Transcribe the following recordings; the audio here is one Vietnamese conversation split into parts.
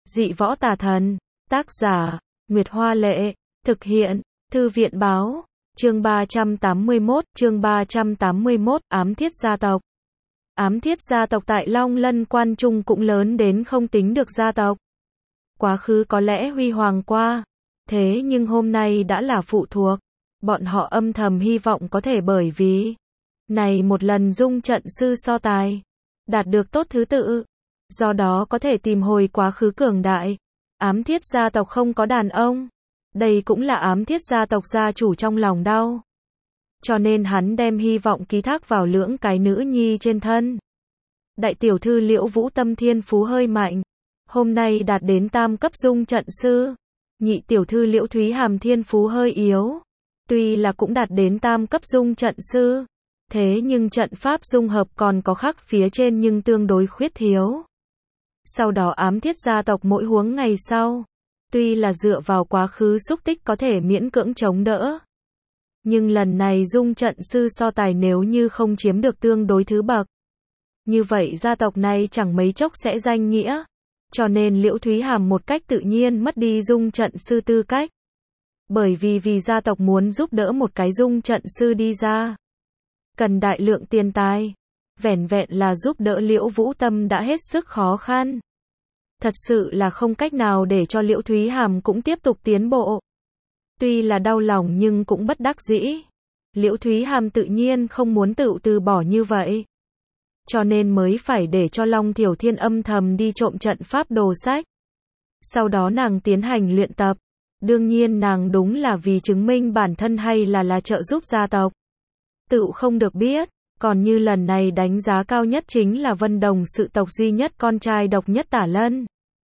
Dị võ tà thần. Tác giả, Nguyệt Hoa Lệ. Thực hiện, Thư viện Báo. Chương 381, Ám Thiết gia tộc. Ám Thiết gia tộc tại Long Lân Quan Trung cũng lớn đến không tính được gia tộc. Quá khứ có lẽ huy hoàng qua, thế nhưng hôm nay đã là phụ thuộc. Bọn họ âm thầm hy vọng có thể bởi vì này một lần dung trận sư so tài, đạt được tốt thứ tự, do đó có thể tìm hồi quá khứ cường đại. Ám Thiết gia tộc không có đàn ông, đây cũng là Ám Thiết gia tộc gia chủ trong lòng đau. Cho nên hắn đem hy vọng ký thác vào lưỡng cái nữ nhi trên thân. Đại tiểu thư Liễu Vũ Tâm thiên phú hơi mạnh, hôm nay đạt đến tam cấp dung trận sư. Nhị tiểu thư Liễu Thúy Hàm thiên phú hơi yếu, tuy là cũng đạt đến tam cấp dung trận sư, thế nhưng trận pháp dung hợp còn có khắc phía trên nhưng tương đối khuyết thiếu. Sau đó Ám Thiết gia tộc mỗi huống ngày sau, tuy là dựa vào quá khứ xúc tích có thể miễn cưỡng chống đỡ, nhưng lần này dung trận sư so tài nếu như không chiếm được tương đối thứ bậc, như vậy gia tộc này chẳng mấy chốc sẽ danh nghĩa. Cho nên Liễu Thúy Hàm một cách tự nhiên mất đi dung trận sư tư cách. Bởi vì gia tộc muốn giúp đỡ một cái dung trận sư đi ra, cần đại lượng tiền tài. Vẻn vẹn là giúp đỡ Liễu Vũ Tâm đã hết sức khó khăn. Thật sự là không cách nào để cho Liễu Thúy Hàm cũng tiếp tục tiến bộ. Tuy là đau lòng nhưng cũng bất đắc dĩ. Liễu Thúy Hàm tự nhiên không muốn tự từ bỏ như vậy. Cho nên mới phải để cho Long Thiểu Thiên âm thầm đi trộm trận pháp đồ sách. Sau đó nàng tiến hành luyện tập. Đương nhiên nàng đúng là vì chứng minh bản thân hay là trợ giúp gia tộc. Tự không được biết. Còn như lần này đánh giá cao nhất chính là Vân Đồng sự tộc duy nhất con trai độc nhất Tả Lân.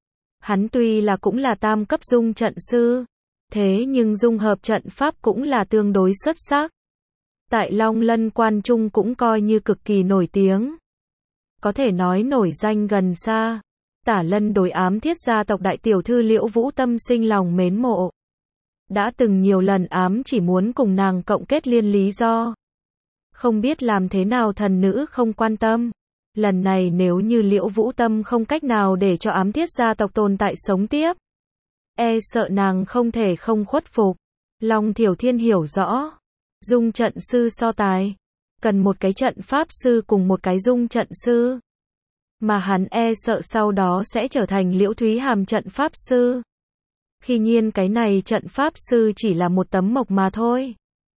Hắn tuy là cũng là tam cấp dung trận sư, thế nhưng dung hợp trận pháp cũng là tương đối xuất sắc. Tại Long Lân Quan Trung cũng coi như cực kỳ nổi tiếng. Có thể nói nổi danh gần xa. Tả Lân đối Ám Thiết gia tộc đại tiểu thư Liễu Vũ Tâm sinh lòng mến mộ. Đã từng nhiều lần ám chỉ muốn cùng nàng cộng kết liên lý do. Không biết làm thế nào thần nữ không quan tâm. Lần này nếu như Liễu Vũ Tâm không cách nào để cho Ám Thiết gia tộc tồn tại sống tiếp, e sợ nàng không thể không khuất phục. Long Thiểu Thiên hiểu rõ. Dung trận sư so tài, cần một cái trận pháp sư cùng một cái dung trận sư. Mà hắn e sợ sau đó sẽ trở thành Liễu Thúy Hàm trận pháp sư. Khi nhiên cái này trận pháp sư chỉ là một tấm mộc mà thôi.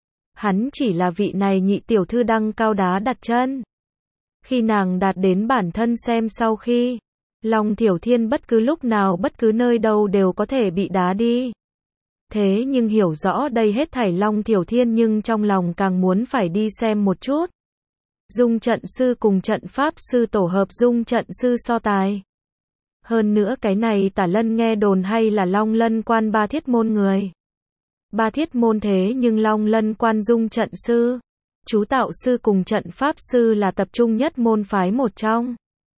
Hắn chỉ là vị này nhị tiểu thư đăng cao đá đặt chân. Khi nàng đạt đến bản thân xem sau khi, Long Thiểu Thiên bất cứ lúc nào bất cứ nơi đâu đều có thể bị đá đi. Thế nhưng hiểu rõ đây hết thảy Long Thiểu Thiên nhưng trong lòng càng muốn phải đi xem một chút. Dung trận sư cùng trận pháp sư tổ hợp dung trận sư so tài. Hơn nữa cái này Tả Lân nghe đồn hay là Long Lân Quan Ba Thiết Môn người. Ba Thiết Môn thế nhưng Long Lân Quan dung trận sư, chú tạo sư cùng trận pháp sư là tập trung nhất môn phái một trong.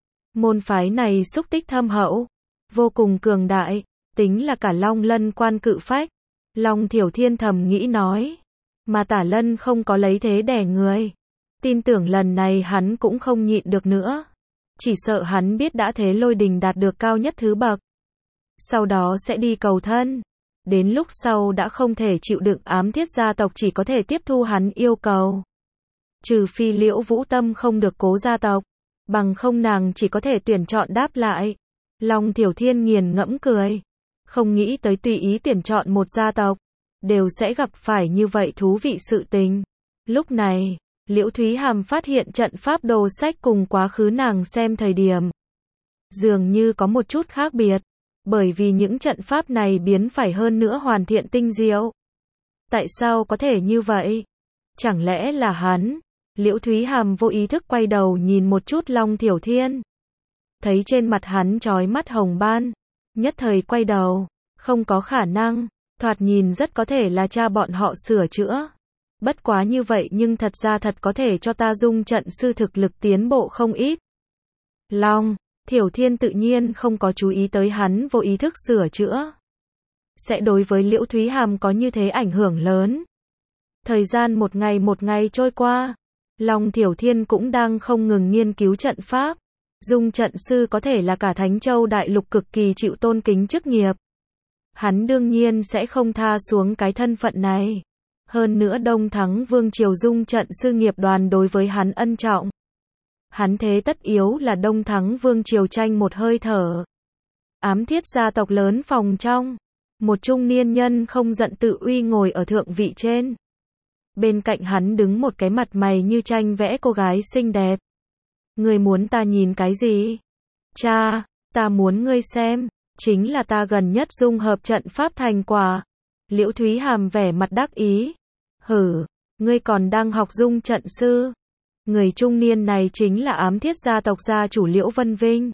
Môn phái này xúc tích thâm hậu, vô cùng cường đại, tính là cả Long Lân Quan cự phách. Long Thiểu Thiên thầm nghĩ nói, mà Tả Lân không có lấy thế đè người. Tin tưởng lần này hắn cũng không nhịn được nữa. Chỉ sợ hắn biết đã thế Lôi Đình đạt được cao nhất thứ bậc, sau đó sẽ đi cầu thân. Đến lúc sau đã không thể chịu đựng Ám Thiết gia tộc chỉ có thể tiếp thu hắn yêu cầu. Trừ phi Liễu Vũ Tâm không được cố gia tộc, bằng không nàng chỉ có thể tuyển chọn đáp lại. Long Thiểu Thiên nghiền ngẫm cười. Không nghĩ tới tùy ý tuyển chọn một gia tộc, đều sẽ gặp phải như vậy thú vị sự tình. Lúc này, Liễu Thúy Hàm phát hiện trận pháp đồ sách cùng quá khứ nàng xem thời điểm dường như có một chút khác biệt. Bởi vì những trận pháp này biến phải hơn nữa hoàn thiện tinh diệu. Tại sao có thể như vậy? Chẳng lẽ là hắn? Liễu Thúy Hàm vô ý thức quay đầu nhìn một chút Long Thiểu Thiên. Thấy trên mặt hắn chói mắt hồng ban. Nhất thời quay đầu. Không có khả năng. Thoạt nhìn rất có thể là cha bọn họ sửa chữa. Bất quá như vậy nhưng thật ra thật có thể cho ta dung trận sư thực lực tiến bộ không ít. Long Thiểu Thiên tự nhiên không có chú ý tới hắn vô ý thức sửa chữa. Sẽ đối với Liễu Thúy Hàm có như thế ảnh hưởng lớn. Thời gian một ngày trôi qua. Long Thiểu Thiên cũng đang không ngừng nghiên cứu trận pháp. Dung trận sư có thể là cả Thánh Châu Đại Lục cực kỳ chịu tôn kính chức nghiệp. Hắn đương nhiên sẽ không tha xuống cái thân phận này. Hơn nữa Đông Thắng Vương Triều Dung trận sư nghiệp đoàn đối với hắn ân trọng. Hắn thế tất yếu là Đông Thắng Vương Triều tranh một hơi thở. Ám Thiết gia tộc lớn phòng trong. Một trung niên nhân không giận tự uy ngồi ở thượng vị trên. Bên cạnh hắn đứng một cái mặt mày như tranh vẽ cô gái xinh đẹp. Ngươi muốn ta nhìn cái gì? Cha, ta muốn ngươi xem, chính là ta gần nhất dung hợp trận pháp thành quả. Liễu Thúy Hàm vẻ mặt đắc ý. Hử, ngươi còn đang học dung trận sư? Người trung niên này chính là Ám Thiết gia tộc gia chủ Liễu Vân Vinh.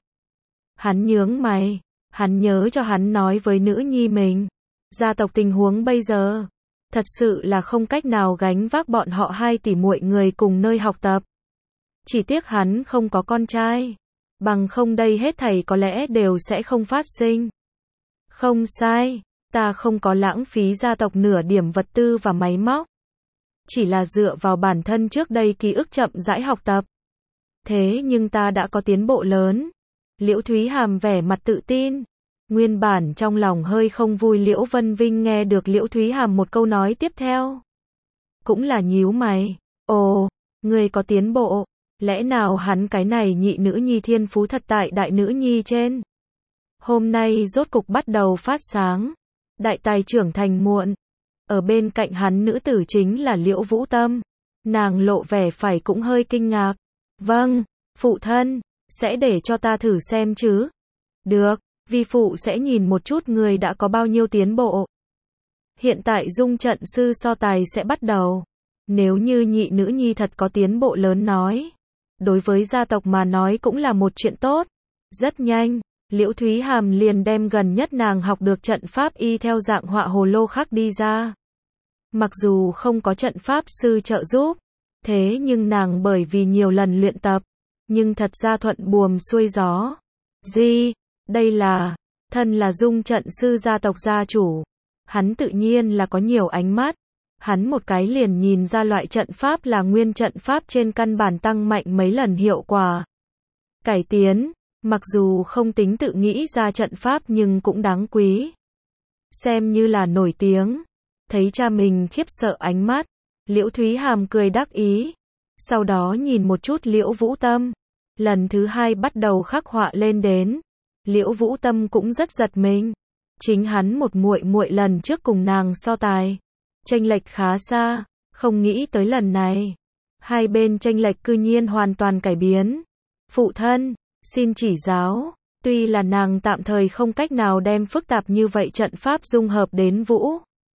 Hắn nhướng mày, hắn nhớ cho hắn nói với nữ nhi mình. Gia tộc tình huống bây giờ, thật sự là không cách nào gánh vác bọn họ 2 tỷ muội người cùng nơi học tập. Chỉ tiếc hắn không có con trai. Bằng không đây hết thảy có lẽ đều sẽ không phát sinh. Không sai, ta không có lãng phí gia tộc nửa điểm vật tư và máy móc. Chỉ là dựa vào bản thân trước đây ký ức chậm rãi học tập. Thế nhưng ta đã có tiến bộ lớn. Liễu Thúy Hàm vẻ mặt tự tin. Nguyên bản trong lòng hơi không vui Liễu Vân Vinh nghe được Liễu Thúy Hàm một câu nói tiếp theo. Cũng là nhíu mày. Ồ, ngươi có tiến bộ. Lẽ nào hắn cái này nhị nữ nhi thiên phú thật tại đại nữ nhi trên. Hôm nay rốt cục bắt đầu phát sáng. Đại tài trưởng thành muộn. Ở bên cạnh hắn nữ tử chính là Liễu Vũ Tâm. Nàng lộ vẻ phải cũng hơi kinh ngạc. Vâng, phụ thân, sẽ để cho ta thử xem chứ. Được, vi phụ sẽ nhìn một chút người đã có bao nhiêu tiến bộ. Hiện tại dung trận sư so tài sẽ bắt đầu. Nếu như nhị nữ nhi thật có tiến bộ lớn nói. Đối với gia tộc mà nói cũng là một chuyện tốt. Rất nhanh, Liễu Thúy Hàm liền đem gần nhất nàng học được trận pháp y theo dạng họa hồ lô khắc đi ra. Mặc dù không có trận pháp sư trợ giúp, thế nhưng nàng bởi vì nhiều lần luyện tập, nhưng thật ra thuận buồm xuôi gió. Gì? Đây là, thân là dung trận sư gia tộc gia chủ. Hắn tự nhiên là có nhiều ánh mắt. Hắn một cái liền nhìn ra loại trận pháp là nguyên trận pháp trên căn bản tăng mạnh mấy lần hiệu quả. Cải tiến, mặc dù không tính tự nghĩ ra trận pháp nhưng cũng đáng quý. Xem như là nổi tiếng. Thấy cha mình khiếp sợ ánh mắt, Liễu Thúy Hàm cười đắc ý. Sau đó nhìn một chút Liễu Vũ Tâm. Lần thứ 2 bắt đầu khắc họa lên đến. Liễu Vũ Tâm cũng rất giật mình. Chính hắn một muội muội lần trước cùng nàng so tài. Chênh lệch khá xa, không nghĩ tới lần này. Hai bên chênh lệch cư nhiên hoàn toàn cải biến. Phụ thân, xin chỉ giáo. Tuy là nàng tạm thời không cách nào đem phức tạp như vậy trận pháp dung hợp đến vũ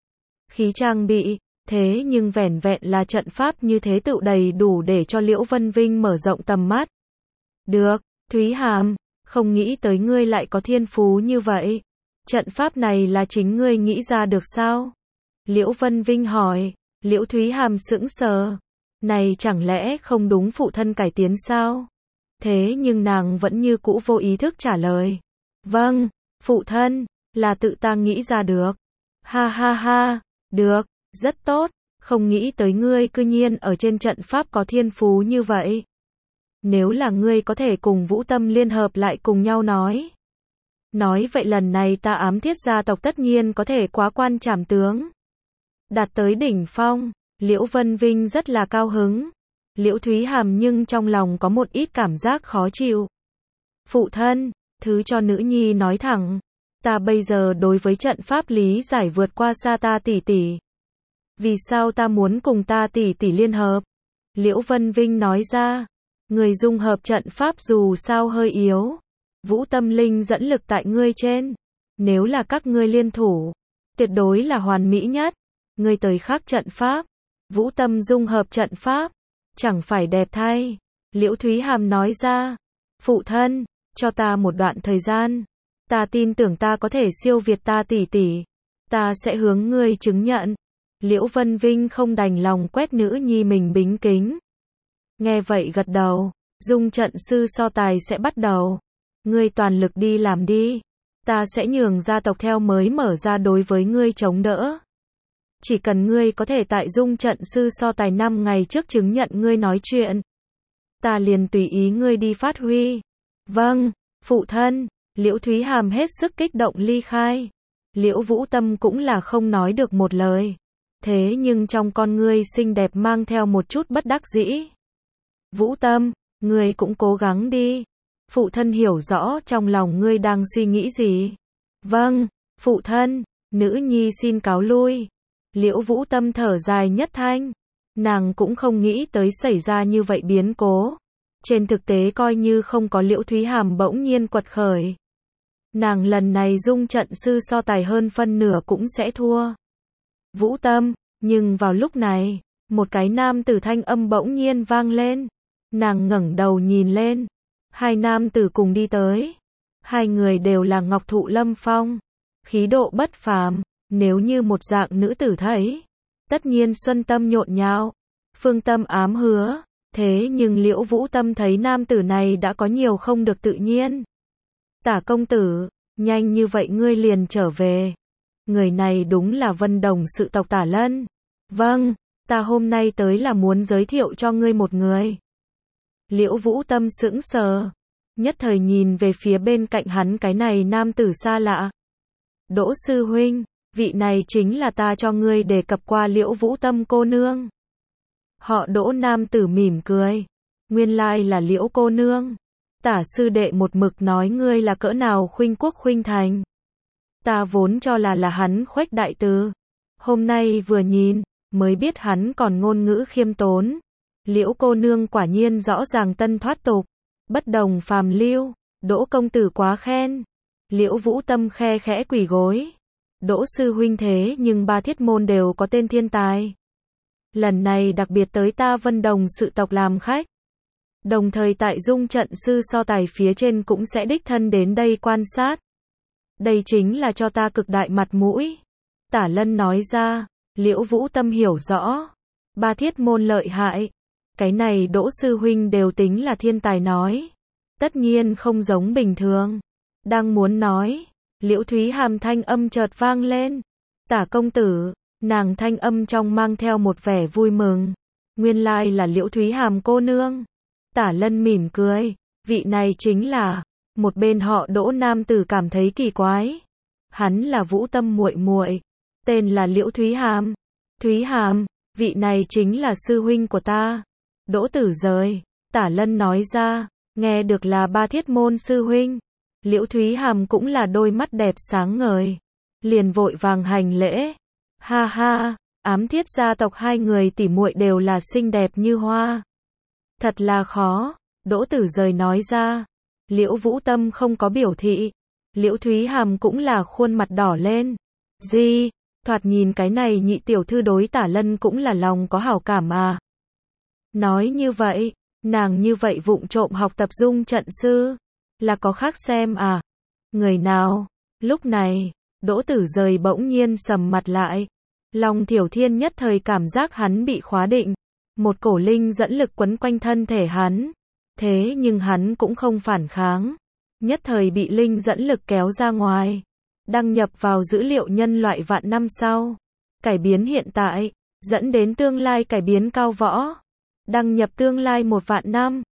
khí trang bị, thế nhưng vẻn vẹn là trận pháp như thế tựu đầy đủ để cho Liễu Vân Vinh mở rộng tầm mắt. Được, Thúy Hàm, không nghĩ tới ngươi lại có thiên phú như vậy. Trận pháp này là chính ngươi nghĩ ra được sao? Liễu Vân Vinh hỏi. Liễu Thúy Hàm sững sờ. Này chẳng lẽ không đúng phụ thân cải tiến sao? Thế nhưng nàng vẫn như cũ vô ý thức trả lời. Vâng, phụ thân, là tự ta nghĩ ra được. Ha ha ha, được, rất tốt, không nghĩ tới ngươi cư nhiên ở trên trận pháp có thiên phú như vậy. Nếu là ngươi có thể cùng Vũ Tâm liên hợp lại cùng nhau nói. Nói vậy lần này ta Ám Thiết gia tộc tất nhiên có thể quá quan trảm tướng. Đạt tới đỉnh phong, Liễu Vân Vinh rất là cao hứng. Liễu Thúy Hàm nhưng trong lòng có một ít cảm giác khó chịu. Phụ thân, thứ cho nữ nhi nói thẳng. Ta bây giờ đối với trận pháp lý giải vượt qua xa ta tỷ tỷ. Vì sao ta muốn cùng ta tỷ tỷ liên hợp? Liễu Vân Vinh nói ra. Người dung hợp trận pháp dù sao hơi yếu. Vũ Tâm Linh dẫn lực tại ngươi trên. Nếu là các ngươi liên thủ, tuyệt đối là hoàn mỹ nhất. Ngươi tới khắc trận pháp. Vũ Tâm dung hợp trận pháp. Chẳng phải đẹp thay. Liễu Thúy Hàm nói ra. Phụ thân, cho ta một đoạn thời gian. Ta tin tưởng ta có thể siêu việt ta tỷ tỷ. Ta sẽ hướng ngươi chứng nhận. Liễu Vân Vinh không đành lòng quét nữ nhi mình bính kính. Nghe vậy gật đầu. Dung trận sư so tài sẽ bắt đầu. Ngươi toàn lực đi làm đi. Ta sẽ nhường gia tộc theo mới mở ra đối với ngươi chống đỡ. Chỉ cần ngươi có thể tại dung trận sư so tài 5 ngày trước chứng nhận ngươi nói chuyện. Ta liền tùy ý ngươi đi phát huy. Vâng, phụ thân. Liễu Thúy Hàm hết sức kích động ly khai. Liễu Vũ Tâm cũng là không nói được một lời. Thế nhưng trong con ngươi xinh đẹp mang theo một chút bất đắc dĩ. Vũ Tâm, ngươi cũng cố gắng đi. Phụ thân hiểu rõ trong lòng ngươi đang suy nghĩ gì. Vâng, phụ thân, nữ nhi xin cáo lui. Liễu Vũ Tâm thở dài nhất thanh. Nàng cũng không nghĩ tới xảy ra như vậy biến cố. Trên thực tế coi như không có Liễu Thúy Hàm bỗng nhiên quật khởi. Nàng lần này dung trận sư so tài hơn phân nửa cũng sẽ thua. Vũ Tâm, nhưng vào lúc này, một cái nam tử thanh âm bỗng nhiên vang lên. Nàng ngẩng đầu nhìn lên. Hai nam tử cùng đi tới. Hai người đều là Ngọc Thụ Lâm Phong. Khí độ bất phàm, nếu như một dạng nữ tử thấy. Tất nhiên xuân tâm nhộn nhạo, phương tâm ám hứa. Thế nhưng Liễu Vũ Tâm thấy nam tử này đã có nhiều không được tự nhiên. Tả công tử, nhanh như vậy ngươi liền trở về. Người này đúng là Vân Đồng sự tộc Tả Lân. Vâng, ta hôm nay tới là muốn giới thiệu cho ngươi một người. Liễu Vũ Tâm sững sờ, nhất thời nhìn về phía bên cạnh hắn cái này nam tử xa lạ. Đỗ sư huynh, vị này chính là ta cho ngươi đề cập qua Liễu Vũ Tâm cô nương. Họ Đỗ nam tử mỉm cười. Nguyên lai là Liễu cô nương. Tả sư đệ một mực nói ngươi là cỡ nào khuynh quốc khuynh thành. Ta vốn cho là hắn khuếch đại từ. Hôm nay vừa nhìn, mới biết hắn còn ngôn ngữ khiêm tốn. Liễu cô nương quả nhiên rõ ràng tân thoát tục. Bất đồng phàm lưu. Đỗ công tử quá khen. Liễu Vũ Tâm khe khẽ quỳ gối. Đỗ sư huynh thế nhưng ba thiết môn đều có tên thiên tài. Lần này đặc biệt tới ta Vân Đồng sự tộc làm khách. Đồng thời tại dung trận sư so tài phía trên cũng sẽ đích thân đến đây quan sát. Đây chính là cho ta cực đại mặt mũi. Tả Lân nói ra. Liễu Vũ Tâm hiểu rõ. Ba thiết môn lợi hại. Cái này Đỗ sư huynh đều tính là thiên tài nói. Tất nhiên không giống bình thường. Đang muốn nói. Liễu Thúy Hàm thanh âm chợt vang lên. Tả công tử. Nàng thanh âm trong mang theo một vẻ vui mừng. Nguyên lai là Liễu Thúy Hàm cô nương. Tả Lân mỉm cười. Vị này chính là. Một bên họ Đỗ nam tử cảm thấy kỳ quái. Hắn là Vũ Tâm muội muội. Tên là Liễu Thúy Hàm. Thúy Hàm, vị này chính là sư huynh của ta. Đỗ tử rời. Tả Lân nói ra. Nghe được là ba thiết môn sư huynh. Liễu Thúy Hàm cũng là đôi mắt đẹp sáng ngời. Liền vội vàng hành lễ. Ha ha, Ám Thiết gia tộc hai người tỉ muội đều là xinh đẹp như hoa. Thật là khó. Đỗ tử rời nói ra. Liễu Vũ Tâm không có biểu thị. Liễu Thúy Hàm cũng là khuôn mặt đỏ lên. Gì? Thoạt nhìn cái này nhị tiểu thư đối Tả Lân cũng là lòng có hảo cảm à. Nói như vậy, nàng như vậy vụng trộm học tập dung trận sư. Là có khác xem à? Người nào? Lúc này, Đỗ tử rời bỗng nhiên sầm mặt lại. Long Thiểu Thiên nhất thời cảm giác hắn bị khóa định. Một cổ linh dẫn lực quấn quanh thân thể hắn. Thế nhưng hắn cũng không phản kháng. Nhất thời bị linh dẫn lực kéo ra ngoài. Đăng nhập vào dữ liệu nhân loại vạn năm sau. Cải biến hiện tại. Dẫn đến tương lai cải biến cao võ. Đăng nhập tương lai 1 vạn năm.